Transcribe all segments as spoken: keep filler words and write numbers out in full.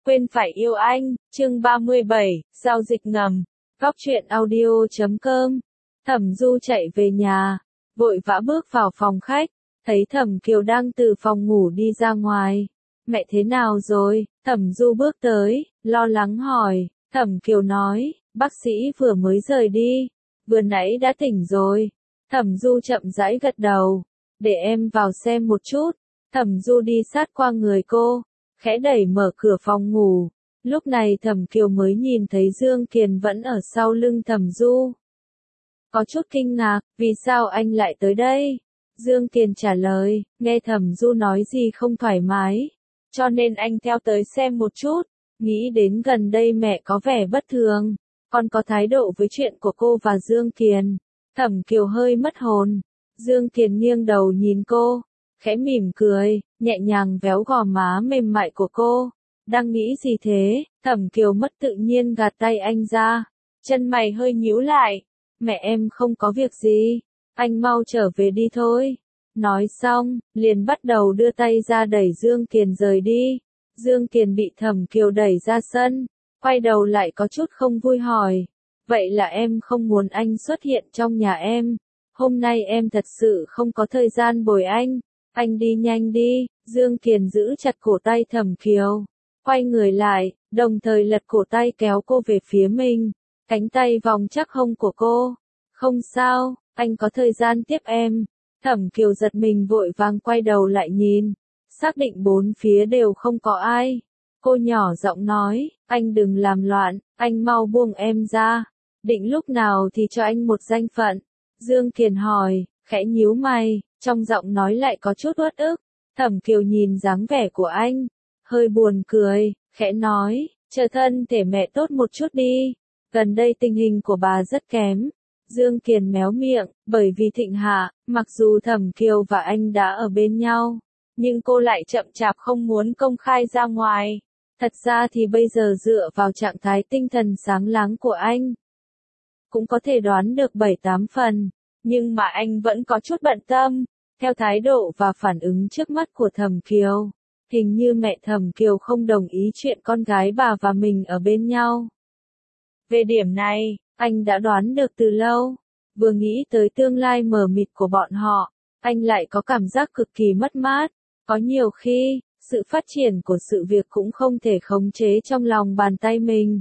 Quên phải yêu anh, chương ba mươi bảy, giao dịch ngầm. Góc truyện audio chấm com. Thẩm Du chạy về nhà, vội vã bước vào phòng khách, thấy Thẩm Kiều đang từ phòng ngủ đi ra ngoài. Mẹ thế nào rồi? Thẩm Du bước tới, lo lắng hỏi. Thẩm Kiều nói, bác sĩ vừa mới rời đi, vừa nãy đã tỉnh rồi. Thẩm Du chậm rãi gật đầu, để em vào xem một chút. Thẩm Du đi sát qua người cô, khẽ đẩy mở cửa phòng ngủ. Lúc này Thẩm Kiều mới nhìn thấy Dương Kiền vẫn ở sau lưng Thẩm Du. Có chút kinh ngạc, vì sao anh lại tới đây? Dương Kiền trả lời, nghe Thẩm Du nói gì không thoải mái, cho nên anh theo tới xem một chút, nghĩ đến gần đây mẹ có vẻ bất thường, còn có thái độ với chuyện của cô và Dương Kiền. Thẩm Kiều hơi mất hồn, Dương Kiền nghiêng đầu nhìn cô, khẽ mỉm cười, nhẹ nhàng véo gò má mềm mại của cô. Đang nghĩ gì thế? Thẩm Kiều mất tự nhiên gạt tay anh ra, chân mày hơi nhíu lại. Mẹ em không có việc gì, anh mau trở về đi thôi. Nói xong, liền bắt đầu đưa tay ra đẩy Dương Kiền rời đi. Dương Kiền bị Thẩm Kiều đẩy ra sân, quay đầu lại có chút không vui hỏi. Vậy là em không muốn anh xuất hiện trong nhà em? Hôm nay em thật sự không có thời gian bồi anh. Anh đi nhanh đi. Dương Kiền giữ chặt cổ tay Thẩm Kiều, quay người lại, đồng thời lật cổ tay kéo cô về phía mình, cánh tay vòng chắc hông của cô. Không sao, anh có thời gian tiếp em. Thẩm Kiều giật mình vội vàng quay đầu lại nhìn, xác định bốn phía đều không có ai. Cô nhỏ giọng nói, anh đừng làm loạn, anh mau buông em ra. Định lúc nào thì cho anh một danh phận? Dương Kiền hỏi, khẽ nhíu mày, trong giọng nói lại có chút uất ức. Thẩm Kiều nhìn dáng vẻ của anh, hơi buồn cười, khẽ nói, chờ thân thể mẹ tốt một chút đi. Gần đây tình hình của bà rất kém. Dương Kiền méo miệng, bởi vì Thịnh Hạ, mặc dù Thẩm Kiều và anh đã ở bên nhau, nhưng cô lại chậm chạp không muốn công khai ra ngoài. Thật ra thì bây giờ dựa vào trạng thái tinh thần sáng láng của anh, cũng có thể đoán được bảy tám phần, nhưng mà anh vẫn có chút bận tâm. Theo thái độ và phản ứng trước mắt của Thẩm Kiều, hình như mẹ Thẩm Kiều không đồng ý chuyện con gái bà và mình ở bên nhau. Về điểm này, anh đã đoán được từ lâu. Vừa nghĩ tới tương lai mờ mịt của bọn họ, anh lại có cảm giác cực kỳ mất mát. Có nhiều khi, sự phát triển của sự việc cũng không thể khống chế trong lòng bàn tay mình.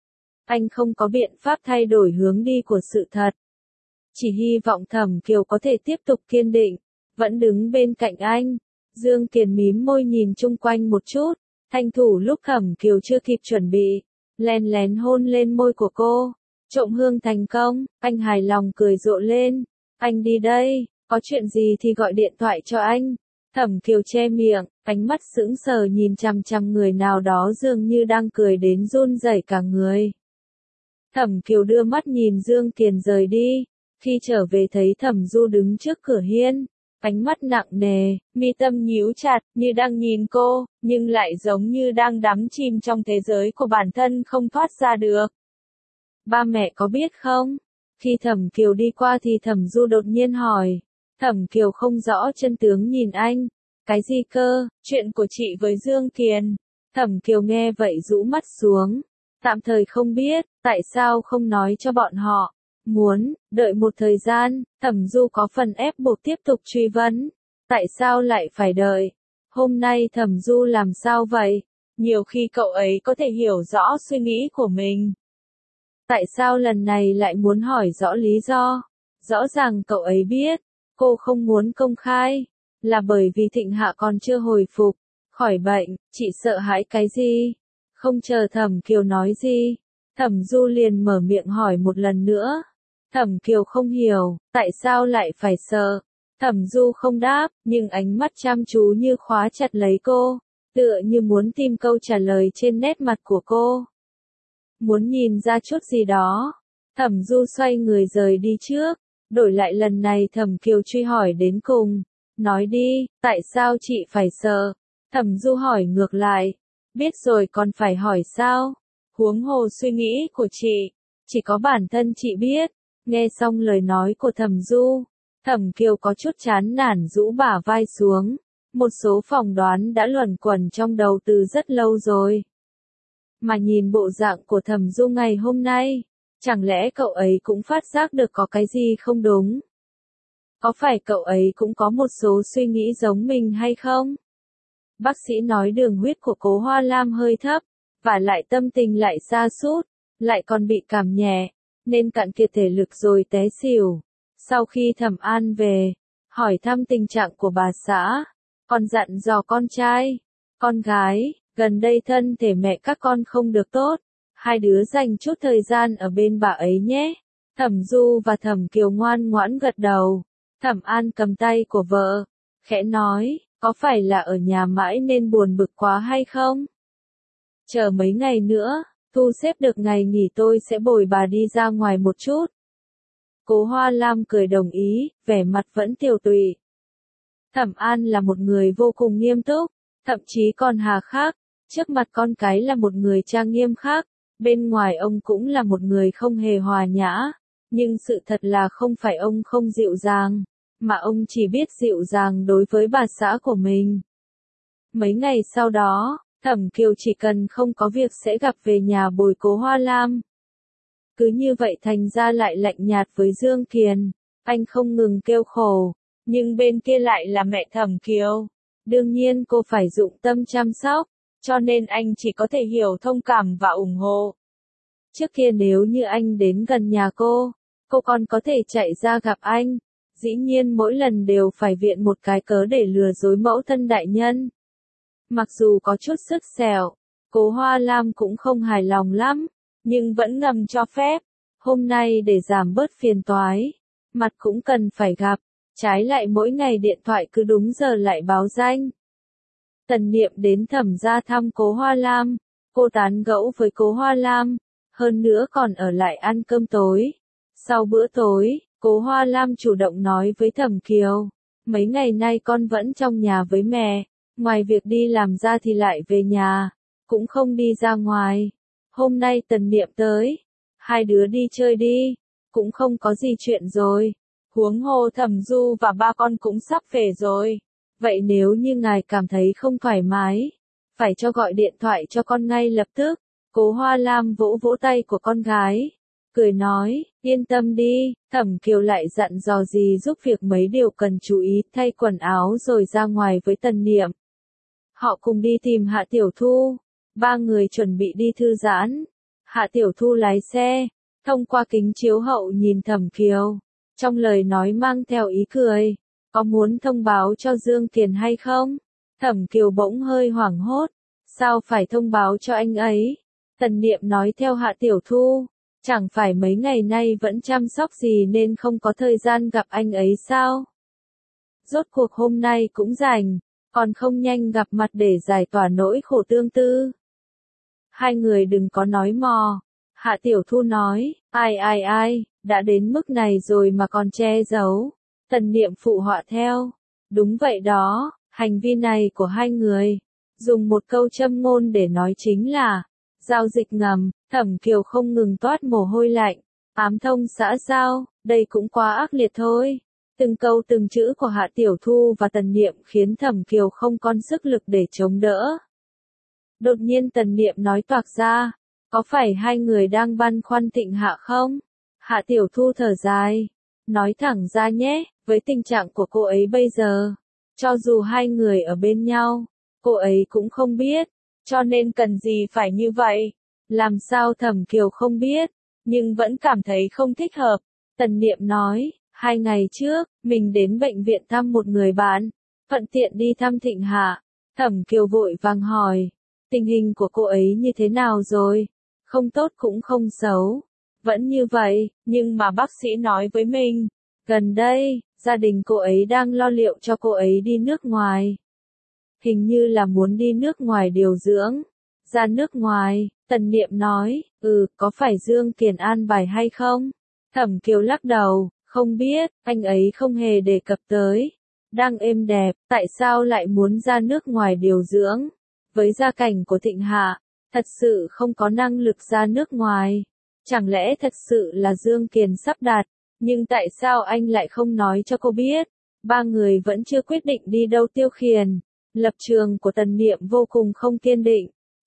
Anh không có biện pháp thay đổi hướng đi của sự thật. Chỉ hy vọng Thẩm Kiều có thể tiếp tục kiên định, vẫn đứng bên cạnh anh. Dương Kiền mím môi nhìn chung quanh một chút, tranh thủ lúc Thẩm Kiều chưa kịp chuẩn bị, lén lén hôn lên môi của cô. Trộm hương thành công, anh hài lòng cười rộ lên. Anh đi đây, có chuyện gì thì gọi điện thoại cho anh. Thẩm Kiều che miệng, ánh mắt sững sờ nhìn chằm chằm người nào đó dường như đang cười đến run rẩy cả người. Thẩm Kiều đưa mắt nhìn Dương Kiền rời đi, khi trở về thấy Thẩm Du đứng trước cửa hiên, ánh mắt nặng nề, mi tâm nhíu chặt, như đang nhìn cô, nhưng lại giống như đang đắm chìm trong thế giới của bản thân không thoát ra được. Ba mẹ có biết không? Khi Thẩm Kiều đi qua thì Thẩm Du đột nhiên hỏi. Thẩm Kiều không rõ chân tướng nhìn anh. Cái gì cơ? Chuyện của chị với Dương Kiền. Thẩm Kiều nghe vậy rũ mắt xuống. Tạm thời không biết, tại sao không nói cho bọn họ. Muốn, đợi một thời gian, Thẩm Du có phần ép buộc tiếp tục truy vấn. Tại sao lại phải đợi? Hôm nay Thẩm Du làm sao vậy? Nhiều khi cậu ấy có thể hiểu rõ suy nghĩ của mình. Tại sao lần này lại muốn hỏi rõ lý do? Rõ ràng cậu ấy biết, cô không muốn công khai, là bởi vì Thịnh Hạ còn chưa hồi phục, khỏi bệnh, chị sợ hãi cái gì? Không chờ Thẩm Kiều nói gì, Thẩm Du liền mở miệng hỏi một lần nữa. Thẩm Kiều không hiểu, tại sao lại phải sợ? Thẩm Du không đáp, nhưng ánh mắt chăm chú như khóa chặt lấy cô, tựa như muốn tìm câu trả lời trên nét mặt của cô. Muốn nhìn ra chút gì đó, Thẩm Du xoay người rời đi trước, đổi lại lần này Thẩm Kiều truy hỏi đến cùng. Nói đi, tại sao chị phải sợ? Thẩm Du hỏi ngược lại, biết rồi còn phải hỏi sao? Huống hồ suy nghĩ của chị, chỉ có bản thân chị biết. Nghe xong lời nói của Thẩm Du, Thẩm Kiều có chút chán nản rũ bả vai xuống. Một số phỏng đoán đã luẩn quẩn trong đầu từ rất lâu rồi. Mà nhìn bộ dạng của Thẩm Du ngày hôm nay, chẳng lẽ cậu ấy cũng phát giác được có cái gì không đúng? Có phải cậu ấy cũng có một số suy nghĩ giống mình hay không? Bác sĩ nói đường huyết của Cố Hoa Lam hơi thấp, và lại tâm tình lại sa sút, lại còn bị cảm nhẹ, nên cạn kiệt thể lực rồi té xỉu. Sau khi Thẩm An về, hỏi thăm tình trạng của bà xã, còn dặn dò con trai, con gái, gần đây thân thể mẹ các con không được tốt, hai đứa dành chút thời gian ở bên bà ấy nhé. Thẩm Du và Thẩm Kiều ngoan ngoãn gật đầu. Thẩm An cầm tay của vợ, khẽ nói, có phải là ở nhà mãi nên buồn bực quá hay không? Chờ mấy ngày nữa, thu xếp được ngày nghỉ tôi sẽ bồi bà đi ra ngoài một chút. Cố Hoa Lam cười đồng ý, vẻ mặt vẫn tiều tụy. Thẩm An là một người vô cùng nghiêm túc, thậm chí còn hà khắc, trước mặt con cái là một người trang nghiêm khắc, bên ngoài ông cũng là một người không hề hòa nhã, nhưng sự thật là không phải ông không dịu dàng, mà ông chỉ biết dịu dàng đối với bà xã của mình. Mấy ngày sau đó, Thẩm Kiều chỉ cần không có việc sẽ gặp về nhà bồi Cố Hoa Lam. Cứ như vậy thành ra lại lạnh nhạt với Dương Kiền, anh không ngừng kêu khổ, nhưng bên kia lại là mẹ Thẩm Kiều. Đương nhiên cô phải dụng tâm chăm sóc, cho nên anh chỉ có thể hiểu thông cảm và ủng hộ. Trước kia nếu như anh đến gần nhà cô, cô còn có thể chạy ra gặp anh, dĩ nhiên mỗi lần đều phải viện một cái cớ để lừa dối mẫu thân đại nhân. Mặc dù có chút sức sẹo, Cố Hoa Lam cũng không hài lòng lắm, nhưng vẫn ngầm cho phép. Hôm nay để giảm bớt phiền toái, mặt cũng cần phải gặp, trái lại mỗi ngày điện thoại cứ đúng giờ lại báo danh. Tần Niệm đến Thẩm gia thăm Cố Hoa Lam, cô tán gẫu với Cố Hoa Lam, hơn nữa còn ở lại ăn cơm tối. Sau bữa tối, Cố Hoa Lam chủ động nói với Thẩm Kiều, mấy ngày nay con vẫn trong nhà với mẹ, ngoài việc đi làm ra thì lại về nhà, cũng không đi ra ngoài. Hôm nay Tần Niệm tới, hai đứa đi chơi đi, cũng không có gì chuyện rồi. Huống hồ Thẩm Du và ba con cũng sắp về rồi. Vậy nếu như ngài cảm thấy không thoải mái, phải cho gọi điện thoại cho con ngay lập tức. Cố Hoa Lam vỗ vỗ tay của con gái, cười nói, yên tâm đi. Thẩm Kiều lại dặn dò gì giúp việc mấy điều cần chú ý, thay quần áo rồi ra ngoài với Tần Niệm. Họ cùng đi tìm Hạ Tiểu Thu, ba người chuẩn bị đi thư giãn. Hạ Tiểu Thu lái xe, thông qua kính chiếu hậu nhìn Thẩm Kiều, trong lời nói mang theo ý cười, có muốn thông báo cho Dương Kiền hay không? Thẩm Kiều bỗng hơi hoảng hốt, sao phải thông báo cho anh ấy? Tần Niệm nói theo Hạ Tiểu Thu, chẳng phải mấy ngày nay vẫn chăm sóc gì nên không có thời gian gặp anh ấy sao? Rốt cuộc hôm nay cũng rảnh, còn không nhanh gặp mặt để giải tỏa nỗi khổ tương tư. Hai người đừng có nói mò. Hạ Tiểu Thu nói, ai ai ai, đã đến mức này rồi mà còn che giấu. Tần Niệm phụ họa theo, đúng vậy đó, hành vi này của hai người, dùng một câu châm ngôn để nói chính là, giao dịch ngầm. Thẩm Kiều không ngừng toát mồ hôi lạnh, ám thông xã giao, đây cũng quá ác liệt thôi. Từng câu từng chữ của Hạ Tiểu Thu và Tần Niệm khiến Thẩm Kiều không còn sức lực để chống đỡ. Đột nhiên Tần Niệm nói toạc ra, có phải hai người đang băn khoăn Thịnh Hạ không? Hạ Tiểu Thu thở dài, nói thẳng ra nhé, với tình trạng của cô ấy bây giờ, cho dù hai người ở bên nhau, cô ấy cũng không biết, cho nên cần gì phải như vậy. Làm sao Thẩm Kiều không biết, nhưng vẫn cảm thấy không thích hợp. Tần Niệm nói, hai ngày trước, mình đến bệnh viện thăm một người bạn, thuận tiện đi thăm Thịnh Hạ. Thẩm Kiều vội vàng hỏi, tình hình của cô ấy như thế nào rồi? Không tốt cũng không xấu, vẫn như vậy, nhưng mà bác sĩ nói với mình, gần đây, gia đình cô ấy đang lo liệu cho cô ấy đi nước ngoài. Hình như là muốn đi nước ngoài điều dưỡng. Ra nước ngoài, Tần Niệm nói, ừ, có phải Dương Kiền an bài hay không? Thẩm Kiều lắc đầu, không biết, anh ấy không hề đề cập tới. Đang êm đẹp, tại sao lại muốn ra nước ngoài điều dưỡng? Với gia cảnh của Thịnh Hạ, thật sự không có năng lực ra nước ngoài. Chẳng lẽ thật sự là Dương Kiền sắp đặt, nhưng tại sao anh lại không nói cho cô biết? Ba người vẫn chưa quyết định đi đâu tiêu khiển. Lập trường của Tần Niệm vô cùng không kiên định.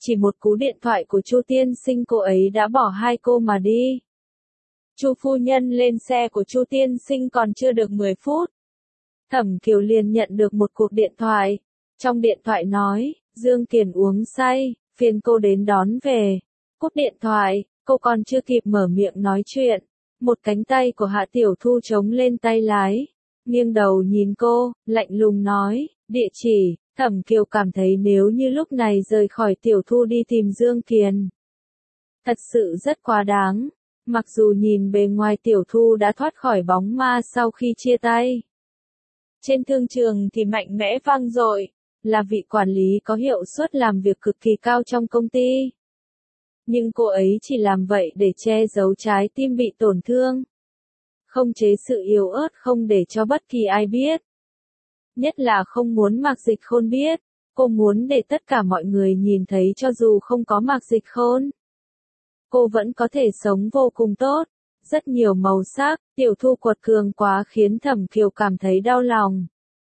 Chỉ một cú điện thoại của Chu tiên sinh cô ấy đã bỏ hai cô mà đi. Chu phu nhân lên xe của Chu tiên sinh còn chưa được mười phút. Thẩm Kiều liền nhận được một cuộc điện thoại. Trong điện thoại nói, Dương Kiền uống say, phiền cô đến đón về. Cúp điện thoại, cô còn chưa kịp mở miệng nói chuyện. Một cánh tay của Hạ Tiểu Thu chống lên tay lái. Nghiêng đầu nhìn cô, lạnh lùng nói, địa chỉ. Thẩm Kiều cảm thấy nếu như lúc này rời khỏi Tiểu Thu đi tìm Dương Kiền. Thật sự rất quá đáng. Mặc dù nhìn bề ngoài Tiểu Thu đã thoát khỏi bóng ma sau khi chia tay. Trên thương trường thì mạnh mẽ vang dội, là vị quản lý có hiệu suất làm việc cực kỳ cao trong công ty. Nhưng cô ấy chỉ làm vậy để che giấu trái tim bị tổn thương. Không chế sự yếu ớt không để cho bất kỳ ai biết. Nhất là không muốn Mạc Dịch Khôn biết. Cô muốn để tất cả mọi người nhìn thấy cho dù không có Mạc Dịch Khôn. Cô vẫn có thể sống vô cùng tốt. Rất nhiều màu sắc, Tiểu Thu quật cường quá khiến Thẩm Kiều cảm thấy đau lòng.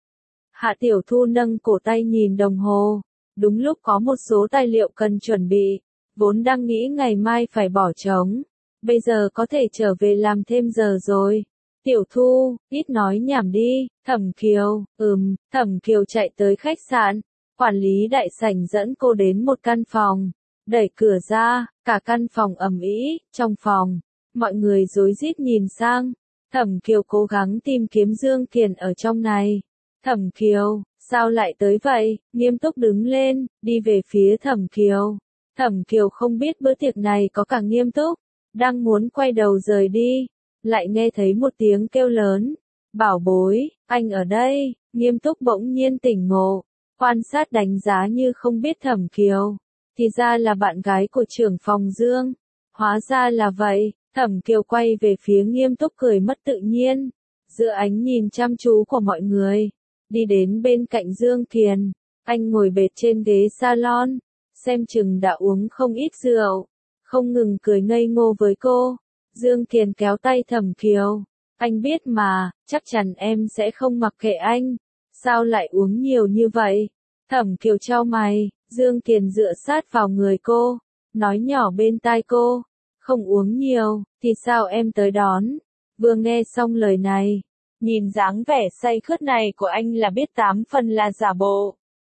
Hạ Tiểu Thu nâng cổ tay nhìn đồng hồ. Đúng lúc có một số tài liệu cần chuẩn bị. Vốn đang nghĩ ngày mai phải bỏ trống. Bây giờ có thể trở về làm thêm giờ rồi. Tiểu Thu, ít nói nhảm đi. Thẩm Kiều, ừm, Thẩm Kiều chạy tới khách sạn. Quản lý đại sảnh dẫn cô đến một căn phòng. Đẩy cửa ra, cả căn phòng ầm ĩ. Trong phòng, mọi người rối rít nhìn sang. Thẩm Kiều cố gắng tìm kiếm Dương Kiền ở trong này. Thẩm Kiều, sao lại tới vậy? Nghiêm túc đứng lên, đi về phía Thẩm Kiều. Thẩm Kiều không biết bữa tiệc này có cả Nghiêm túc. Đang muốn quay đầu rời đi. Lại nghe thấy một tiếng kêu lớn. Bảo bối, anh ở đây. Nghiêm túc bỗng nhiên tỉnh ngộ. Quan sát đánh giá như không biết Thẩm Kiều. Thì ra là bạn gái của trưởng phòng Dương. Hóa ra là vậy. Thẩm Kiều quay về phía Nghiêm túc cười mất tự nhiên. Giữa ánh nhìn chăm chú của mọi người. Đi đến bên cạnh Dương Kiền. Anh ngồi bệt trên ghế salon. Xem chừng đã uống không ít rượu. Không ngừng cười ngây ngô với cô. Dương Kiền kéo tay Thẩm Kiều. Anh biết mà, chắc chắn em sẽ không mặc kệ anh. Sao lại uống nhiều như vậy? Thẩm Kiều chau mày. Dương Kiền dựa sát vào người cô. Nói nhỏ bên tai cô. Không uống nhiều, thì sao em tới đón? Vừa nghe xong lời này. Nhìn dáng vẻ say khướt này của anh là biết tám phần là giả bộ.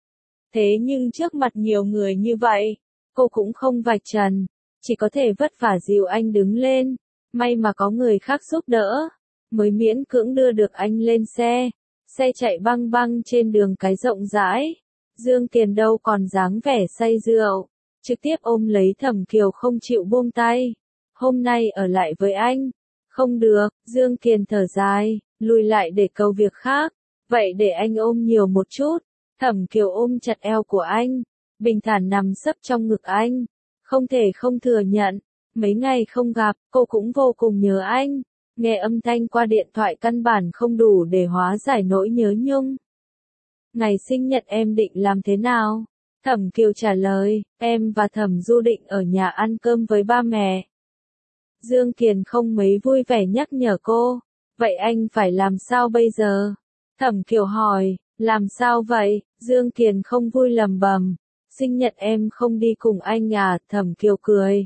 Thế nhưng trước mặt nhiều người như vậy, cô cũng không vạch trần. Chỉ có thể vất vả dìu anh đứng lên. May mà có người khác giúp đỡ. Mới miễn cưỡng đưa được anh lên xe. Xe chạy băng băng trên đường cái rộng rãi. Dương Kiền đâu còn dáng vẻ say rượu. Trực tiếp ôm lấy Thẩm Kiều không chịu buông tay. Hôm nay ở lại với anh. Không được, Dương Kiền thở dài, lùi lại để câu việc khác. Vậy để anh ôm nhiều một chút. Thẩm Kiều ôm chặt eo của anh. Bình thản nằm sấp trong ngực anh. Không thể không thừa nhận. Mấy ngày không gặp, cô cũng vô cùng nhớ anh. Nghe âm thanh qua điện thoại căn bản không đủ để hóa giải nỗi nhớ nhung. Ngày sinh nhật em định làm thế nào? Thẩm Kiều trả lời, em và Thẩm Du định ở nhà ăn cơm với ba mẹ. Dương Kiền không mấy vui vẻ nhắc nhở cô. Vậy anh phải làm sao bây giờ? Thẩm Kiều hỏi, làm sao vậy? Dương Kiền không vui lầm bầm. Sinh nhật em không đi cùng anh à? Thẩm Kiều cười.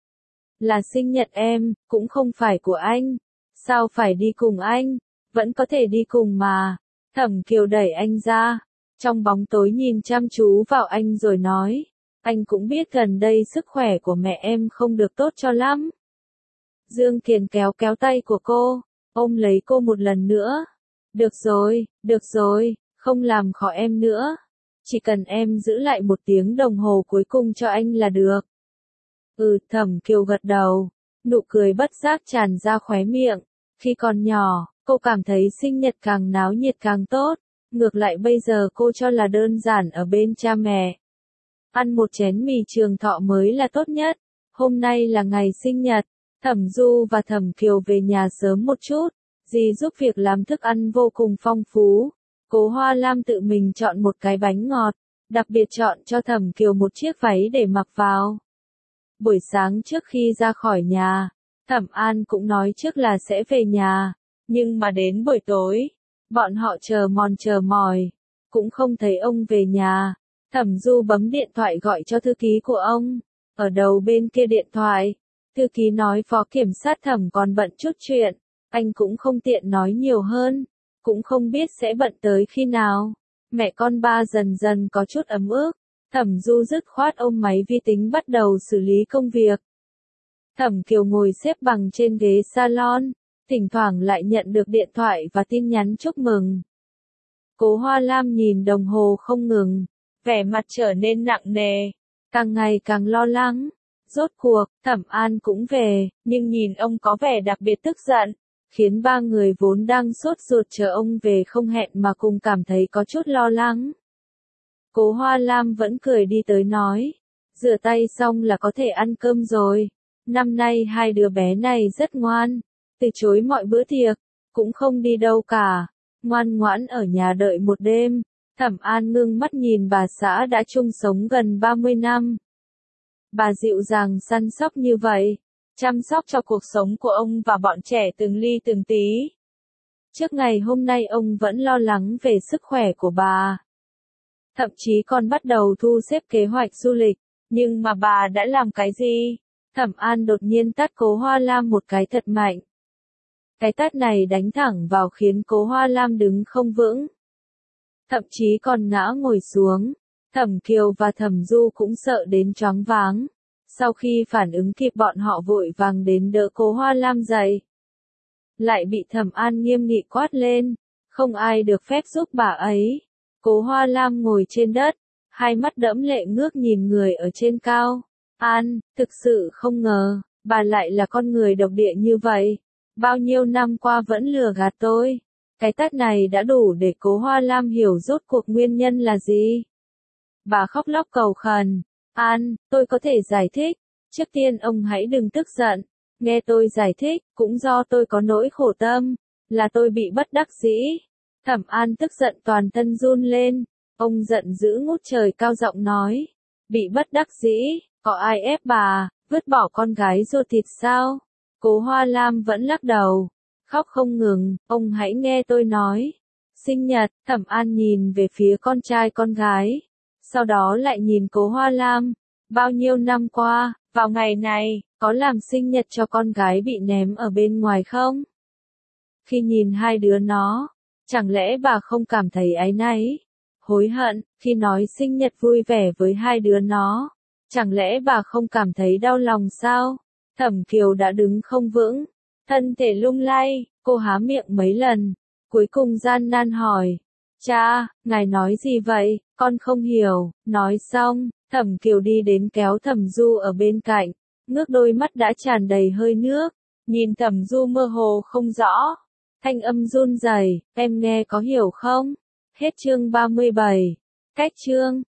Là sinh nhật em, cũng không phải của anh. Sao phải đi cùng anh? Vẫn có thể đi cùng mà. Thẩm Kiều đẩy anh ra. Trong bóng tối nhìn chăm chú vào anh rồi nói. Anh cũng biết gần đây sức khỏe của mẹ em không được tốt cho lắm. Dương Kiền kéo kéo tay của cô. Ôm lấy cô một lần nữa. Được rồi, được rồi, không làm khó em nữa. Chỉ cần em giữ lại một tiếng đồng hồ cuối cùng cho anh là được. Ừ, Thẩm Kiều gật đầu. Nụ cười bất giác tràn ra khóe miệng. Khi còn nhỏ, cô cảm thấy sinh nhật càng náo nhiệt càng tốt. Ngược lại bây giờ cô cho là đơn giản ở bên cha mẹ. Ăn một chén mì Trường Thọ mới là tốt nhất. Hôm nay là ngày sinh nhật. Thẩm Du và Thẩm Kiều về nhà sớm một chút. Dì giúp việc làm thức ăn vô cùng phong phú. Cố Hoa Lam tự mình chọn một cái bánh ngọt. Đặc biệt chọn cho Thẩm Kiều một chiếc váy để mặc vào. Buổi sáng trước khi ra khỏi nhà, Thẩm An cũng nói trước là sẽ về nhà. Nhưng mà đến buổi tối, bọn họ chờ mòn chờ mỏi. Cũng không thấy ông về nhà. Thẩm Du bấm điện thoại gọi cho thư ký của ông. Ở đầu bên kia điện thoại, thư ký nói phó kiểm sát Thẩm còn bận chút chuyện, anh cũng không tiện nói nhiều hơn, cũng không biết sẽ bận tới khi nào. Mẹ con ba dần dần có chút ấm ức, Thẩm Du dứt khoát ôm máy vi tính bắt đầu xử lý công việc. Thẩm Kiều ngồi xếp bằng trên ghế salon, thỉnh thoảng lại nhận được điện thoại và tin nhắn chúc mừng. Cố Hoa Lam nhìn đồng hồ không ngừng, vẻ mặt trở nên nặng nề, càng ngày càng lo lắng. Rốt cuộc, Thẩm An cũng về, nhưng nhìn ông có vẻ đặc biệt tức giận, khiến ba người vốn đang sốt ruột chờ ông về không hẹn mà cùng cảm thấy có chút lo lắng. Cố Hoa Lam vẫn cười đi tới nói, rửa tay xong là có thể ăn cơm rồi. Năm nay hai đứa bé này rất ngoan, từ chối mọi bữa tiệc, cũng không đi đâu cả, ngoan ngoãn ở nhà đợi một đêm. Thẩm An ngưng mắt nhìn bà xã đã chung sống gần ba mươi năm. Bà dịu dàng săn sóc như vậy, chăm sóc cho cuộc sống của ông và bọn trẻ từng ly từng tí. Trước ngày hôm nay ông vẫn lo lắng về sức khỏe của bà. Thậm chí còn bắt đầu thu xếp kế hoạch du lịch, nhưng mà bà đã làm cái gì? Thẩm An đột nhiên tát Cố Hoa Lam một cái thật mạnh. Cái tát này đánh thẳng vào khiến Cố Hoa Lam đứng không vững. Thậm chí còn ngã ngồi xuống. Thẩm Kiều và Thẩm Du cũng sợ đến choáng váng. Sau khi phản ứng kịp bọn họ vội vàng đến đỡ Cố Hoa Lam dậy. Lại bị Thẩm An nghiêm nghị quát lên. Không ai được phép giúp bà ấy. Cố Hoa Lam ngồi trên đất, hai mắt đẫm lệ ngước nhìn người ở trên cao. An, thực sự không ngờ, bà lại là con người độc địa như vậy. Bao nhiêu năm qua vẫn lừa gạt tôi. Cái tát này đã đủ để Cố Hoa Lam hiểu rốt cuộc nguyên nhân là gì. Bà khóc lóc cầu khẩn. An, tôi có thể giải thích. Trước tiên ông hãy đừng tức giận. Nghe tôi giải thích, cũng do tôi có nỗi khổ tâm. Là tôi bị bất đắc dĩ. Thẩm An tức giận toàn thân run lên. Ông giận dữ ngút trời cao giọng nói. Bị bất đắc dĩ, có ai ép bà, vứt bỏ con gái ruột thịt sao? Cố Hoa Lam vẫn lắc đầu. Khóc không ngừng, ông hãy nghe tôi nói. Sinh nhật, Thẩm An nhìn về phía con trai con gái. Sau đó lại nhìn Cố Hoa Lam. Bao nhiêu năm qua, vào ngày này, có làm sinh nhật cho con gái bị ném ở bên ngoài không? Khi nhìn hai đứa nó, chẳng lẽ bà không cảm thấy áy náy, hối hận, khi nói sinh nhật vui vẻ với hai đứa nó? Chẳng lẽ bà không cảm thấy đau lòng sao? Thẩm Kiều đã đứng không vững, thân thể lung lay, cô há miệng mấy lần, cuối cùng gian nan hỏi. Cha, ngài nói gì vậy, con không hiểu. Nói xong, Thẩm Kiều đi đến kéo Thẩm Du ở bên cạnh, ngước đôi mắt đã tràn đầy hơi nước, nhìn Thẩm Du mơ hồ không rõ. Thanh âm run rẩy, em nghe có hiểu không? Hết chương ba mươi bảy. Cách chương